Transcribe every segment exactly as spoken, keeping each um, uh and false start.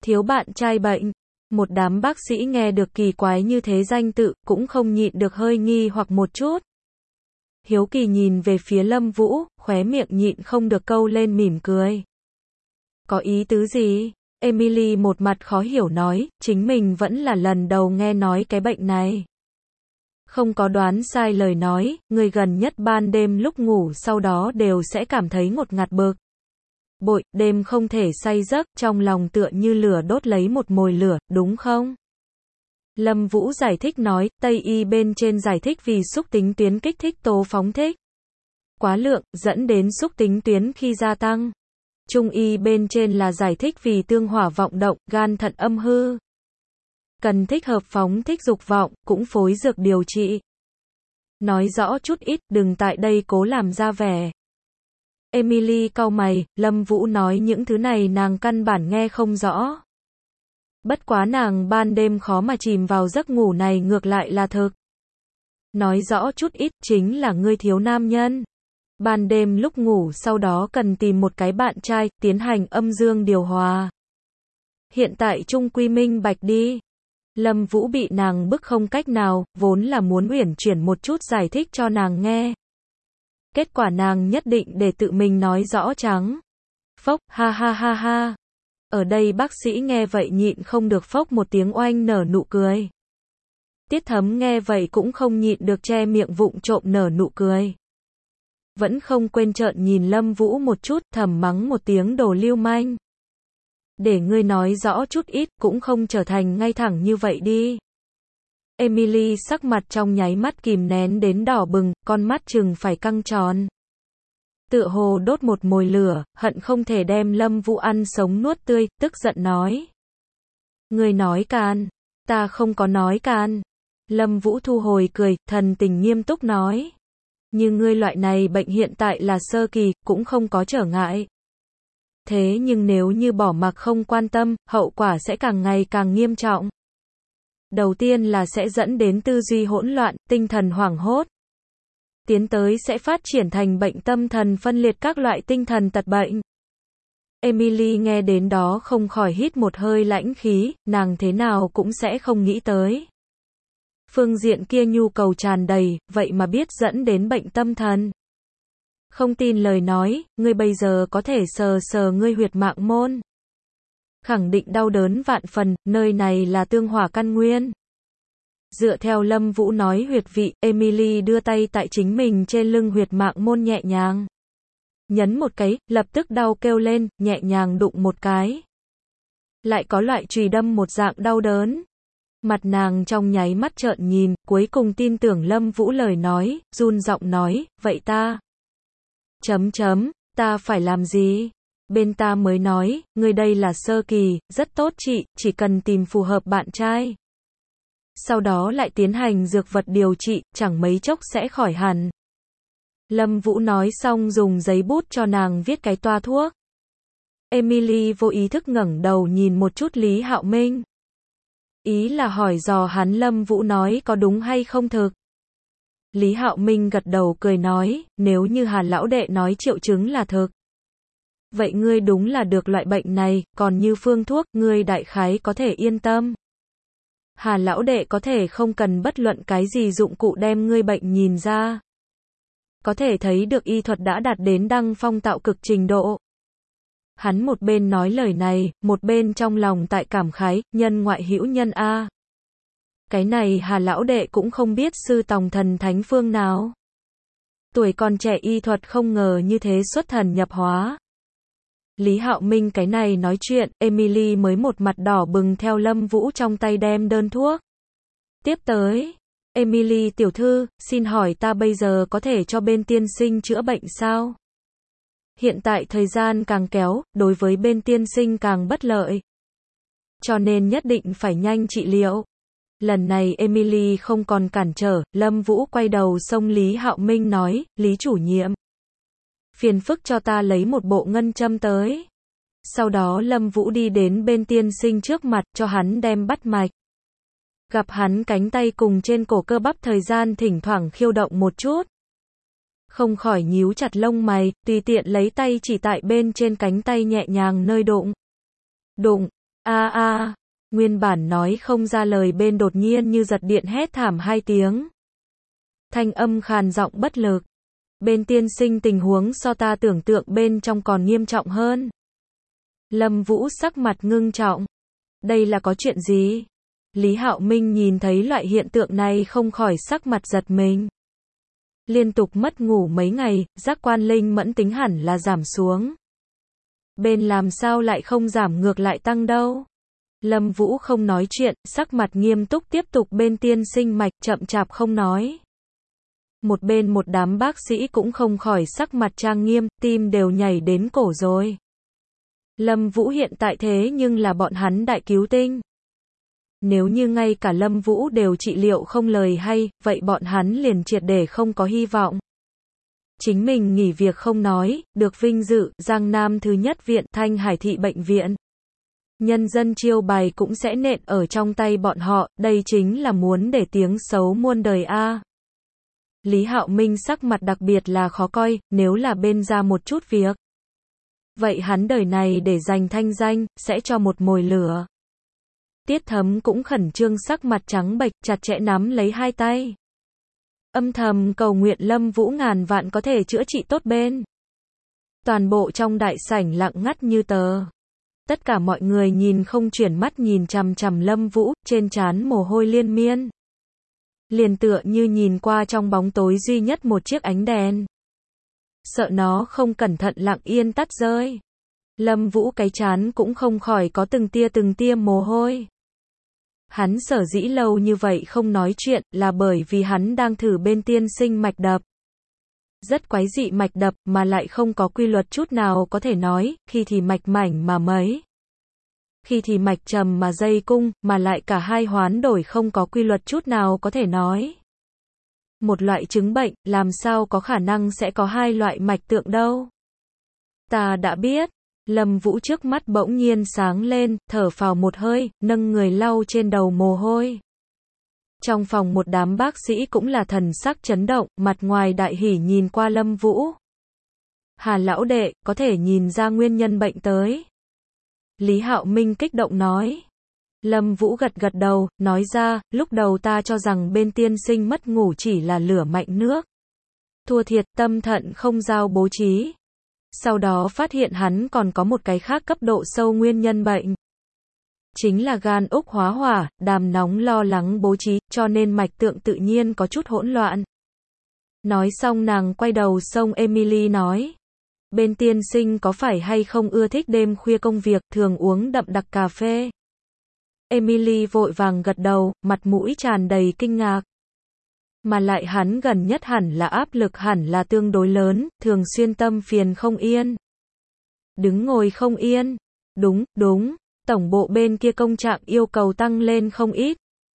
Thiếu bạn trai bệnh. Một đám bác sĩ nghe được kỳ quái như thế danh tự, cũng không nhịn được hơi nghi hoặc một chút. Hiếu kỳ nhìn về phía Lâm Vũ, khóe miệng nhịn không được câu lên mỉm cười. Có ý tứ gì? Emily một mặt khó hiểu nói, chính mình vẫn là lần đầu nghe nói cái bệnh này. Không có đoán sai lời nói, người gần nhất ban đêm lúc ngủ sau đó đều sẽ cảm thấy ngột ngạt bực bội, đêm không thể say giấc, trong lòng tựa như lửa đốt lấy một mồi lửa, đúng không? Lâm Vũ giải thích nói, Tây y bên trên giải thích vì xúc tính tuyến kích thích tố phóng thích quá lượng, dẫn đến xúc tính tuyến khi gia tăng. Trung y bên trên là giải thích vì tương hỏa vọng động, gan thận âm hư. Cần thích hợp phóng thích dục vọng, cũng phối dược điều trị. Nói rõ chút ít, đừng tại đây cố làm ra vẻ. Emily cau mày, Lâm Vũ nói những thứ này nàng căn bản nghe không rõ. Bất quá nàng ban đêm khó mà chìm vào giấc ngủ này ngược lại là thực. Nói rõ chút ít, chính là ngươi thiếu nam nhân. Ban đêm lúc ngủ sau đó cần tìm một cái bạn trai, tiến hành âm dương điều hòa. Hiện tại trung quy minh bạch đi. Lâm Vũ bị nàng bức không cách nào, vốn là muốn uyển chuyển một chút giải thích cho nàng nghe. Kết quả nàng nhất định để tự mình nói rõ trắng. Phốc, ha ha ha ha. Ở đây bác sĩ nghe vậy nhịn không được phốc một tiếng oanh nở nụ cười. Tiết Thấm nghe vậy cũng không nhịn được che miệng vụng trộm nở nụ cười. Vẫn không quên trợn nhìn Lâm Vũ một chút, thầm mắng một tiếng đồ lưu manh. Để ngươi nói rõ chút ít, cũng không trở thành ngay thẳng như vậy đi. Emily sắc mặt trong nháy mắt kìm nén đến đỏ bừng, con mắt chừng phải căng tròn. Tựa hồ đốt một mồi lửa, hận không thể đem Lâm Vũ ăn sống nuốt tươi, tức giận nói. Ngươi nói can, ta không có nói can. Lâm Vũ thu hồi cười, thần tình nghiêm túc nói. Nhưng ngươi loại này bệnh hiện tại là sơ kỳ, cũng không có trở ngại. Thế nhưng nếu như bỏ mặc không quan tâm, hậu quả sẽ càng ngày càng nghiêm trọng. Đầu tiên là sẽ dẫn đến tư duy hỗn loạn, tinh thần hoảng hốt. Tiến tới sẽ phát triển thành bệnh tâm thần phân liệt các loại tinh thần tật bệnh. Emily nghe đến đó không khỏi hít một hơi lãnh khí, nàng thế nào cũng sẽ không nghĩ tới. Phương diện kia nhu cầu tràn đầy, vậy mà biết dẫn đến bệnh tâm thần. Không tin lời nói, ngươi bây giờ có thể sờ sờ ngươi huyệt mạng môn. Khẳng định đau đớn vạn phần, nơi này là tương hỏa căn nguyên. Dựa theo Lâm Vũ nói huyệt vị, Emily đưa tay tại chính mình trên lưng huyệt mạng môn nhẹ nhàng. Nhấn một cái, lập tức đau kêu lên, nhẹ nhàng đụng một cái. Lại có loại chùy đâm một dạng đau đớn. Mặt nàng trong nháy mắt trợn nhìn, cuối cùng tin tưởng Lâm Vũ lời nói, run giọng nói, vậy ta. Chấm chấm, ta phải làm gì? Bên ta mới nói, ngươi đây là sơ kỳ, rất tốt chị, chỉ cần tìm phù hợp bạn trai. Sau đó lại tiến hành dược vật điều trị, chẳng mấy chốc sẽ khỏi hẳn. Lâm Vũ nói xong dùng giấy bút cho nàng viết cái toa thuốc. Emily vô ý thức ngẩng đầu nhìn một chút Lý Hạo Minh. Ý là hỏi dò hắn Lâm Vũ nói có đúng hay không thực. Lý Hạo Minh gật đầu cười nói, nếu như Hà lão đệ nói triệu chứng là thực. Vậy ngươi đúng là được loại bệnh này, còn như phương thuốc, ngươi đại khái có thể yên tâm. Hà lão đệ có thể không cần bất luận cái gì dụng cụ đem ngươi bệnh nhìn ra. Có thể thấy được y thuật đã đạt đến đăng phong tạo cực trình độ. Hắn một bên nói lời này, một bên trong lòng tại cảm khái, nhân ngoại hữu nhân a. Cái này Hà lão đệ cũng không biết sư tòng thần thánh phương nào. Tuổi còn trẻ y thuật không ngờ như thế xuất thần nhập hóa. Lý Hạo Minh cái này nói chuyện, Emily mới một mặt đỏ bừng theo Lâm Vũ trong tay đem đơn thuốc. Tiếp tới, Emily tiểu thư, xin hỏi ta bây giờ có thể cho bên tiên sinh chữa bệnh sao? Hiện tại thời gian càng kéo, đối với bên tiên sinh càng bất lợi. Cho nên nhất định phải nhanh trị liệu. Lần này Emily không còn cản trở, Lâm Vũ quay đầu xông Lý Hạo Minh nói, Lý chủ nhiệm. Phiền phức cho ta lấy một bộ ngân châm tới. Sau đó Lâm Vũ đi đến bên tiên sinh trước mặt cho hắn đem bắt mạch. Gặp hắn cánh tay cùng trên cổ cơ bắp thời gian thỉnh thoảng khiêu động một chút. Không khỏi nhíu chặt lông mày, tùy tiện lấy tay chỉ tại bên trên cánh tay nhẹ nhàng nơi đụng. Đụng, A a, nguyên bản nói không ra lời bên đột nhiên như giật điện hét thảm hai tiếng. Thanh âm khàn giọng bất lực. Bên tiên sinh tình huống so ta tưởng tượng bên trong còn nghiêm trọng hơn. Lâm Vũ sắc mặt ngưng trọng. Đây là có chuyện gì? Lý Hạo Minh nhìn thấy loại hiện tượng này không khỏi sắc mặt giật mình. Liên tục mất ngủ mấy ngày, giác quan linh mẫn tính hẳn là giảm xuống. Bên làm sao lại không giảm ngược lại tăng đâu? Lâm Vũ không nói chuyện, sắc mặt nghiêm túc tiếp tục bên tiên sinh mạch chậm chạp không nói. Một bên một đám bác sĩ cũng không khỏi sắc mặt trang nghiêm, tim đều nhảy đến cổ rồi. Lâm Vũ hiện tại thế nhưng là bọn hắn đại cứu tinh. Nếu như ngay cả Lâm Vũ đều trị liệu không lời hay, vậy bọn hắn liền triệt để không có hy vọng. Chính mình nghỉ việc không nói, được vinh dự, Giang Nam thứ nhất viện, Thanh Hải thị bệnh viện. Nhân dân chiêu bài cũng sẽ nện ở trong tay bọn họ, đây chính là muốn để tiếng xấu muôn đời a. Lý Hạo Minh sắc mặt đặc biệt là khó coi, nếu là bên ra một chút việc. Vậy hắn đời này để giành thanh danh, sẽ cho một mồi lửa. Tiết Thấm cũng khẩn trương sắc mặt trắng bệch, chặt chẽ nắm lấy hai tay. Âm thầm cầu nguyện Lâm Vũ ngàn vạn có thể chữa trị tốt bên. Toàn bộ trong đại sảnh lặng ngắt như tờ. Tất cả mọi người nhìn không chuyển mắt nhìn chằm chằm Lâm Vũ, trên trán mồ hôi liên miên. Liền tựa như nhìn qua trong bóng tối duy nhất một chiếc ánh đèn. Sợ nó không cẩn thận lặng yên tắt rơi. Lâm Vũ cái trán cũng không khỏi có từng tia từng tia mồ hôi. Hắn sở dĩ lâu như vậy không nói chuyện là bởi vì hắn đang thử bên tiên sinh mạch đập. Rất quái dị mạch đập mà lại không có quy luật chút nào có thể nói, khi thì mạch mảnh mà mấy. Khi thì mạch trầm mà dây cung, mà lại cả hai hoán đổi không có quy luật chút nào có thể nói. Một loại chứng bệnh, làm sao có khả năng sẽ có hai loại mạch tượng đâu? Ta đã biết. Lâm Vũ trước mắt bỗng nhiên sáng lên, thở phào một hơi, nâng người lau trên đầu mồ hôi. Trong phòng một đám bác sĩ cũng là thần sắc chấn động, mặt ngoài đại hỉ nhìn qua Lâm Vũ. Hà lão đệ, có thể nhìn ra nguyên nhân bệnh tới. Lý Hạo Minh kích động nói. Lâm Vũ gật gật đầu, nói ra, lúc đầu ta cho rằng bên tiên sinh mất ngủ chỉ là lửa mạnh nước. Thua thiệt tâm thận không giao bố trí. Sau đó phát hiện hắn còn có một cái khác cấp độ sâu nguyên nhân bệnh. Chính là gan úc hóa hỏa, đàm nóng lo lắng bố trí, cho nên mạch tượng tự nhiên có chút hỗn loạn. Nói xong nàng quay đầu xông Emily nói. Bên tiên sinh có phải hay không ưa thích đêm khuya công việc, thường uống đậm đặc cà phê? Emily vội vàng gật đầu, mặt mũi tràn đầy kinh ngạc. Mà lại hắn gần nhất hẳn là áp lực hẳn là tương đối lớn, thường xuyên tâm phiền không yên. Đứng ngồi không yên. Đúng, đúng, tổng bộ bên kia công trạng yêu cầu tăng lên không ít.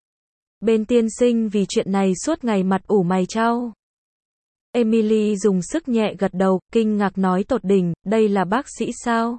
Bên tiên sinh vì chuyện này suốt ngày mặt ủ mày chau. Emily dùng sức nhẹ gật đầu, kinh ngạc nói tột đỉnh, đây là bác sĩ sao?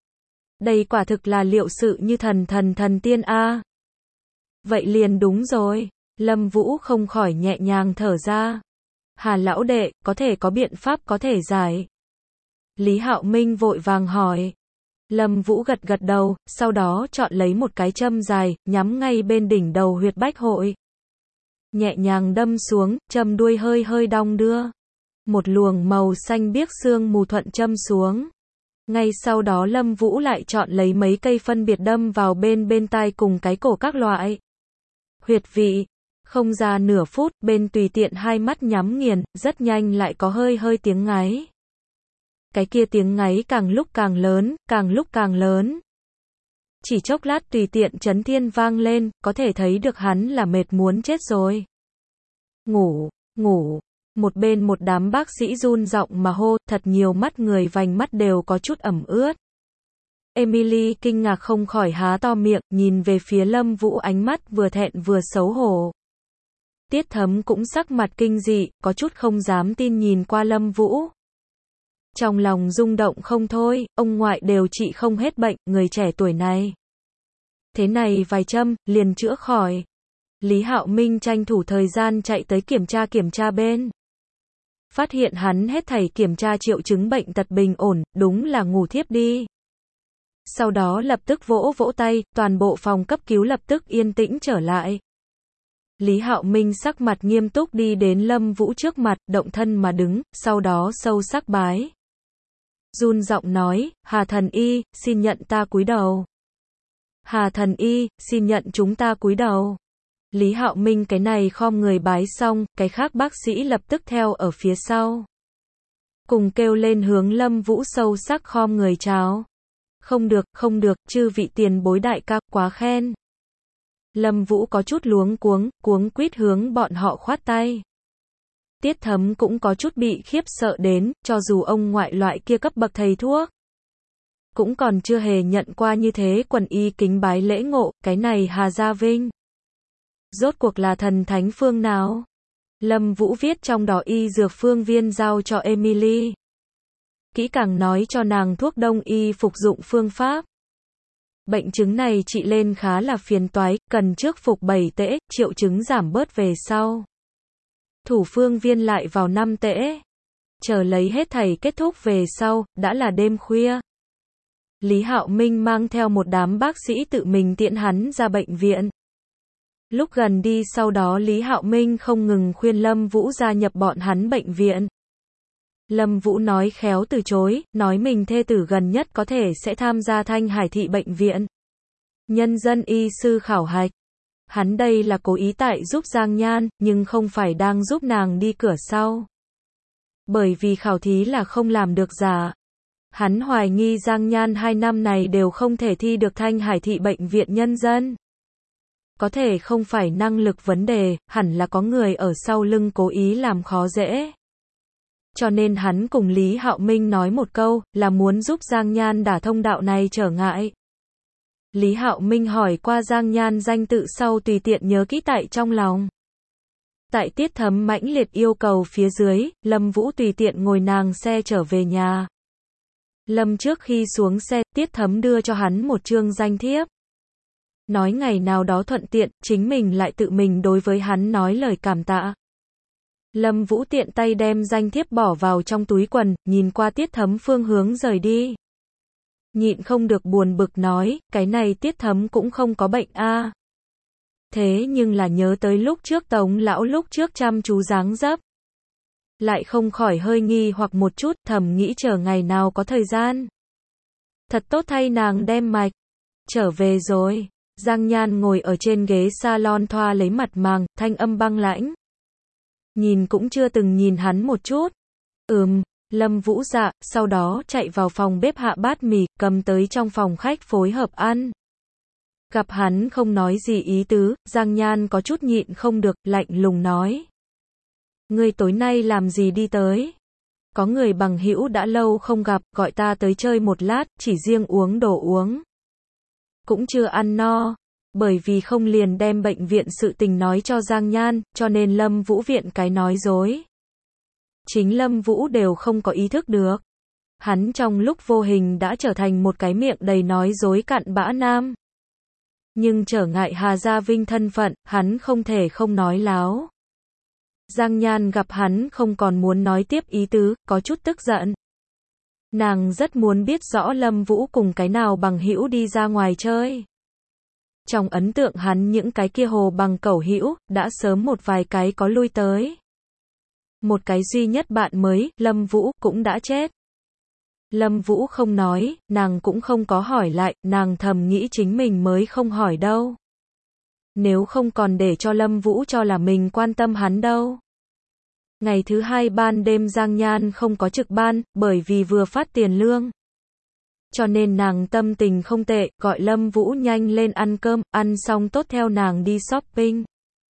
Đây quả thực là liệu sự như thần thần thần tiên a. Vậy liền đúng rồi. Lâm Vũ không khỏi nhẹ nhàng thở ra. Hà lão đệ, có thể có biện pháp có thể giải. Lý Hạo Minh vội vàng hỏi. Lâm Vũ gật gật đầu, sau đó chọn lấy một cái châm dài, nhắm ngay bên đỉnh đầu huyệt bách hội. Nhẹ nhàng đâm xuống, châm đuôi hơi hơi đong đưa. Một luồng màu xanh biếc sương mù thuận châm xuống. Ngay sau đó Lâm Vũ lại chọn lấy mấy cây phân biệt đâm vào bên bên tai cùng cái cổ các loại. Huyệt vị. Không ra nửa phút, bên tùy tiện hai mắt nhắm nghiền, rất nhanh lại có hơi hơi tiếng ngáy. Cái kia tiếng ngáy càng lúc càng lớn, càng lúc càng lớn. Chỉ chốc lát tùy tiện chấn thiên vang lên, có thể thấy được hắn là mệt muốn chết rồi. Ngủ, ngủ. Một bên một đám bác sĩ run giọng mà hô, thật nhiều mắt người vành mắt đều có chút ẩm ướt. Emily kinh ngạc không khỏi há to miệng, nhìn về phía Lâm Vũ ánh mắt vừa thẹn vừa xấu hổ. Tiết Thấm cũng sắc mặt kinh dị, có chút không dám tin nhìn qua Lâm Vũ. Trong lòng rung động không thôi, ông ngoại đều trị không hết bệnh, người trẻ tuổi này. Thế này vài châm, liền chữa khỏi. Lý Hạo Minh tranh thủ thời gian chạy tới kiểm tra kiểm tra bên. Phát hiện hắn hết thảy kiểm tra triệu chứng bệnh tật bình ổn, đúng là ngủ thiếp đi. sau đó lập tức vỗ vỗ tay, toàn bộ phòng cấp cứu lập tức yên tĩnh trở lại. Lý Hạo Minh sắc mặt nghiêm túc đi đến Lâm Vũ trước mặt, động thân mà đứng, sau đó sâu sắc bái. Run giọng nói, Hà thần y, xin nhận ta cúi đầu. Hà thần y, xin nhận chúng ta cúi đầu. Lý Hạo Minh cái này khom người bái xong, cái khác bác sĩ lập tức theo ở phía sau. Cùng kêu lên hướng Lâm Vũ sâu sắc khom người chào. Không được, không được, chư vị tiền bối đại ca, quá khen. Lâm Vũ có chút luống cuống, cuống quýt hướng bọn họ khoát tay. Tiết Thấm cũng có chút bị khiếp sợ đến, cho dù ông ngoại loại kia cấp bậc thầy thuốc. Cũng còn chưa hề nhận qua như thế quần y kính bái lễ ngộ, cái này Hà Gia Vinh. Rốt cuộc là thần thánh phương nào? Lâm Vũ viết trong đó y dược phương viên giao cho Emily. Kỹ càng nói cho nàng thuốc đông y phục dụng phương pháp. Bệnh chứng này trị lên khá là phiền toái, cần trước phục bảy tễ, triệu chứng giảm bớt về sau. Thủ phương viên lại vào năm tễ. Chờ lấy hết thảy kết thúc về sau, đã là đêm khuya. Lý Hạo Minh mang theo một đám bác sĩ tự mình tiễn hắn ra bệnh viện. Lúc gần đi sau đó Lý Hạo Minh không ngừng khuyên Lâm Vũ gia nhập bọn hắn bệnh viện. Lâm Vũ nói khéo từ chối, nói mình thê tử gần nhất có thể sẽ tham gia Thanh Hải thị bệnh viện. Nhân dân y sư khảo hạch. Hắn đây là cố ý tại giúp Giang Nhan, nhưng không phải đang giúp nàng đi cửa sau. Bởi vì khảo thí là không làm được giả. Hắn hoài nghi Giang Nhan hai năm này đều không thể thi được Thanh Hải thị bệnh viện nhân dân. Có thể không phải năng lực vấn đề, hẳn là có người ở sau lưng cố ý làm khó dễ. Cho nên hắn cùng Lý Hạo Minh nói một câu, là muốn giúp Giang Nhan đả thông đạo này trở ngại. Lý Hạo Minh hỏi qua Giang Nhan danh tự sau tùy tiện nhớ kỹ tại trong lòng. Tại Tiết Thấm mãnh liệt yêu cầu phía dưới, Lâm Vũ tùy tiện ngồi nàng xe trở về nhà. Lâm trước khi xuống xe, Tiết Thấm đưa cho hắn một chương danh thiếp. Nói ngày nào đó thuận tiện, chính mình lại tự mình đối với hắn nói lời cảm tạ. Lâm Vũ tiện tay đem danh thiếp bỏ vào trong túi quần, nhìn qua Tiết Thấm phương hướng rời đi. Nhịn không được buồn bực nói, cái này Tiết Thấm cũng không có bệnh a. À. Thế nhưng là nhớ tới lúc trước Tống lão lúc trước chăm chú dáng dấp. Lại không khỏi hơi nghi hoặc một chút, thầm nghĩ chờ ngày nào có thời gian. Thật tốt thay nàng đem mạch. Trở về rồi. Giang Nhan ngồi ở trên ghế salon thoa lấy mặt màng, thanh âm băng lãnh. Nhìn cũng chưa từng nhìn hắn một chút. Ừm, Lâm Vũ dạ, sau đó chạy vào phòng bếp hạ bát mì, cầm tới trong phòng khách phối hợp ăn. Gặp hắn không nói gì ý tứ, Giang Nhan có chút nhịn không được, lạnh lùng nói. Ngươi tối nay làm gì đi tới? Có người bằng hữu đã lâu không gặp, gọi ta tới chơi một lát, chỉ riêng uống đồ uống. Cũng chưa ăn no, bởi vì không liền đem bệnh viện sự tình nói cho Giang Nhan, cho nên Lâm Vũ viện cái nói dối. Chính Lâm Vũ đều không có ý thức được. Hắn trong lúc vô hình đã trở thành một cái miệng đầy nói dối cặn bã nam. Nhưng trở ngại Hà Gia Vinh thân phận, hắn không thể không nói láo. Giang Nhan gặp hắn không còn muốn nói tiếp ý tứ, có chút tức giận. Nàng rất muốn biết rõ Lâm Vũ cùng cái nào bằng hữu đi ra ngoài chơi. Trong ấn tượng hắn những cái kia hồ bằng cẩu hữu, đã sớm một vài cái có lui tới. Một cái duy nhất bạn mới, Lâm Vũ, cũng đã chết. Lâm Vũ không nói, nàng cũng không có hỏi lại, nàng thầm nghĩ chính mình mới không hỏi đâu. Nếu không còn để cho Lâm Vũ cho là mình quan tâm hắn đâu. Ngày thứ hai ban đêm Giang Nhan không có trực ban, bởi vì vừa phát tiền lương. Cho nên nàng tâm tình không tệ, gọi Lâm Vũ nhanh lên ăn cơm, ăn xong tốt theo nàng đi shopping.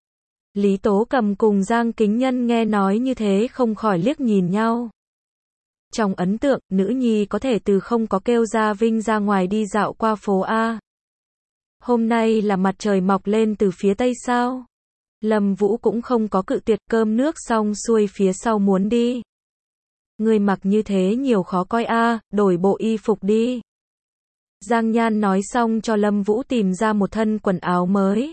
Lý Tố Cầm cùng Giang Kính Nhân nghe nói như thế không khỏi liếc nhìn nhau. Trong ấn tượng, nữ nhi có thể từ không có kêu Gia Vinh ra ngoài đi dạo qua phố A. Hôm nay là mặt trời mọc lên từ phía tây sao? Lâm Vũ cũng không có cự tuyệt, cơm nước xong xuôi phía sau muốn đi. Ngươi mặc như thế nhiều khó coi a, đổi bộ y phục đi. Giang Nhan nói xong cho Lâm Vũ tìm ra một thân quần áo mới.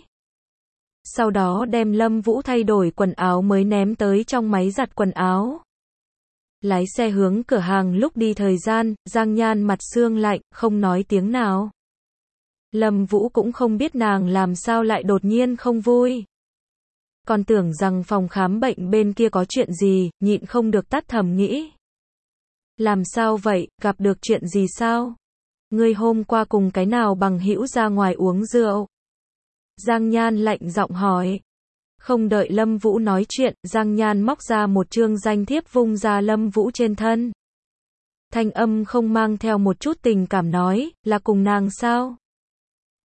Sau đó đem Lâm Vũ thay đổi quần áo mới ném tới trong máy giặt quần áo. Lái xe hướng cửa hàng lúc đi thời gian, Giang Nhan mặt sương lạnh, không nói tiếng nào. Lâm Vũ cũng không biết nàng làm sao lại đột nhiên không vui. Còn tưởng rằng phòng khám bệnh bên kia có chuyện gì, nhịn không được tắt thầm nghĩ. Làm sao vậy, gặp được chuyện gì sao? Ngươi hôm qua cùng cái nào bằng hữu ra ngoài uống rượu? Giang Nhan lạnh giọng hỏi. Không đợi Lâm Vũ nói chuyện, Giang Nhan móc ra một chương danh thiếp vung ra Lâm Vũ trên thân. Thanh âm không mang theo một chút tình cảm nói, là cùng nàng sao?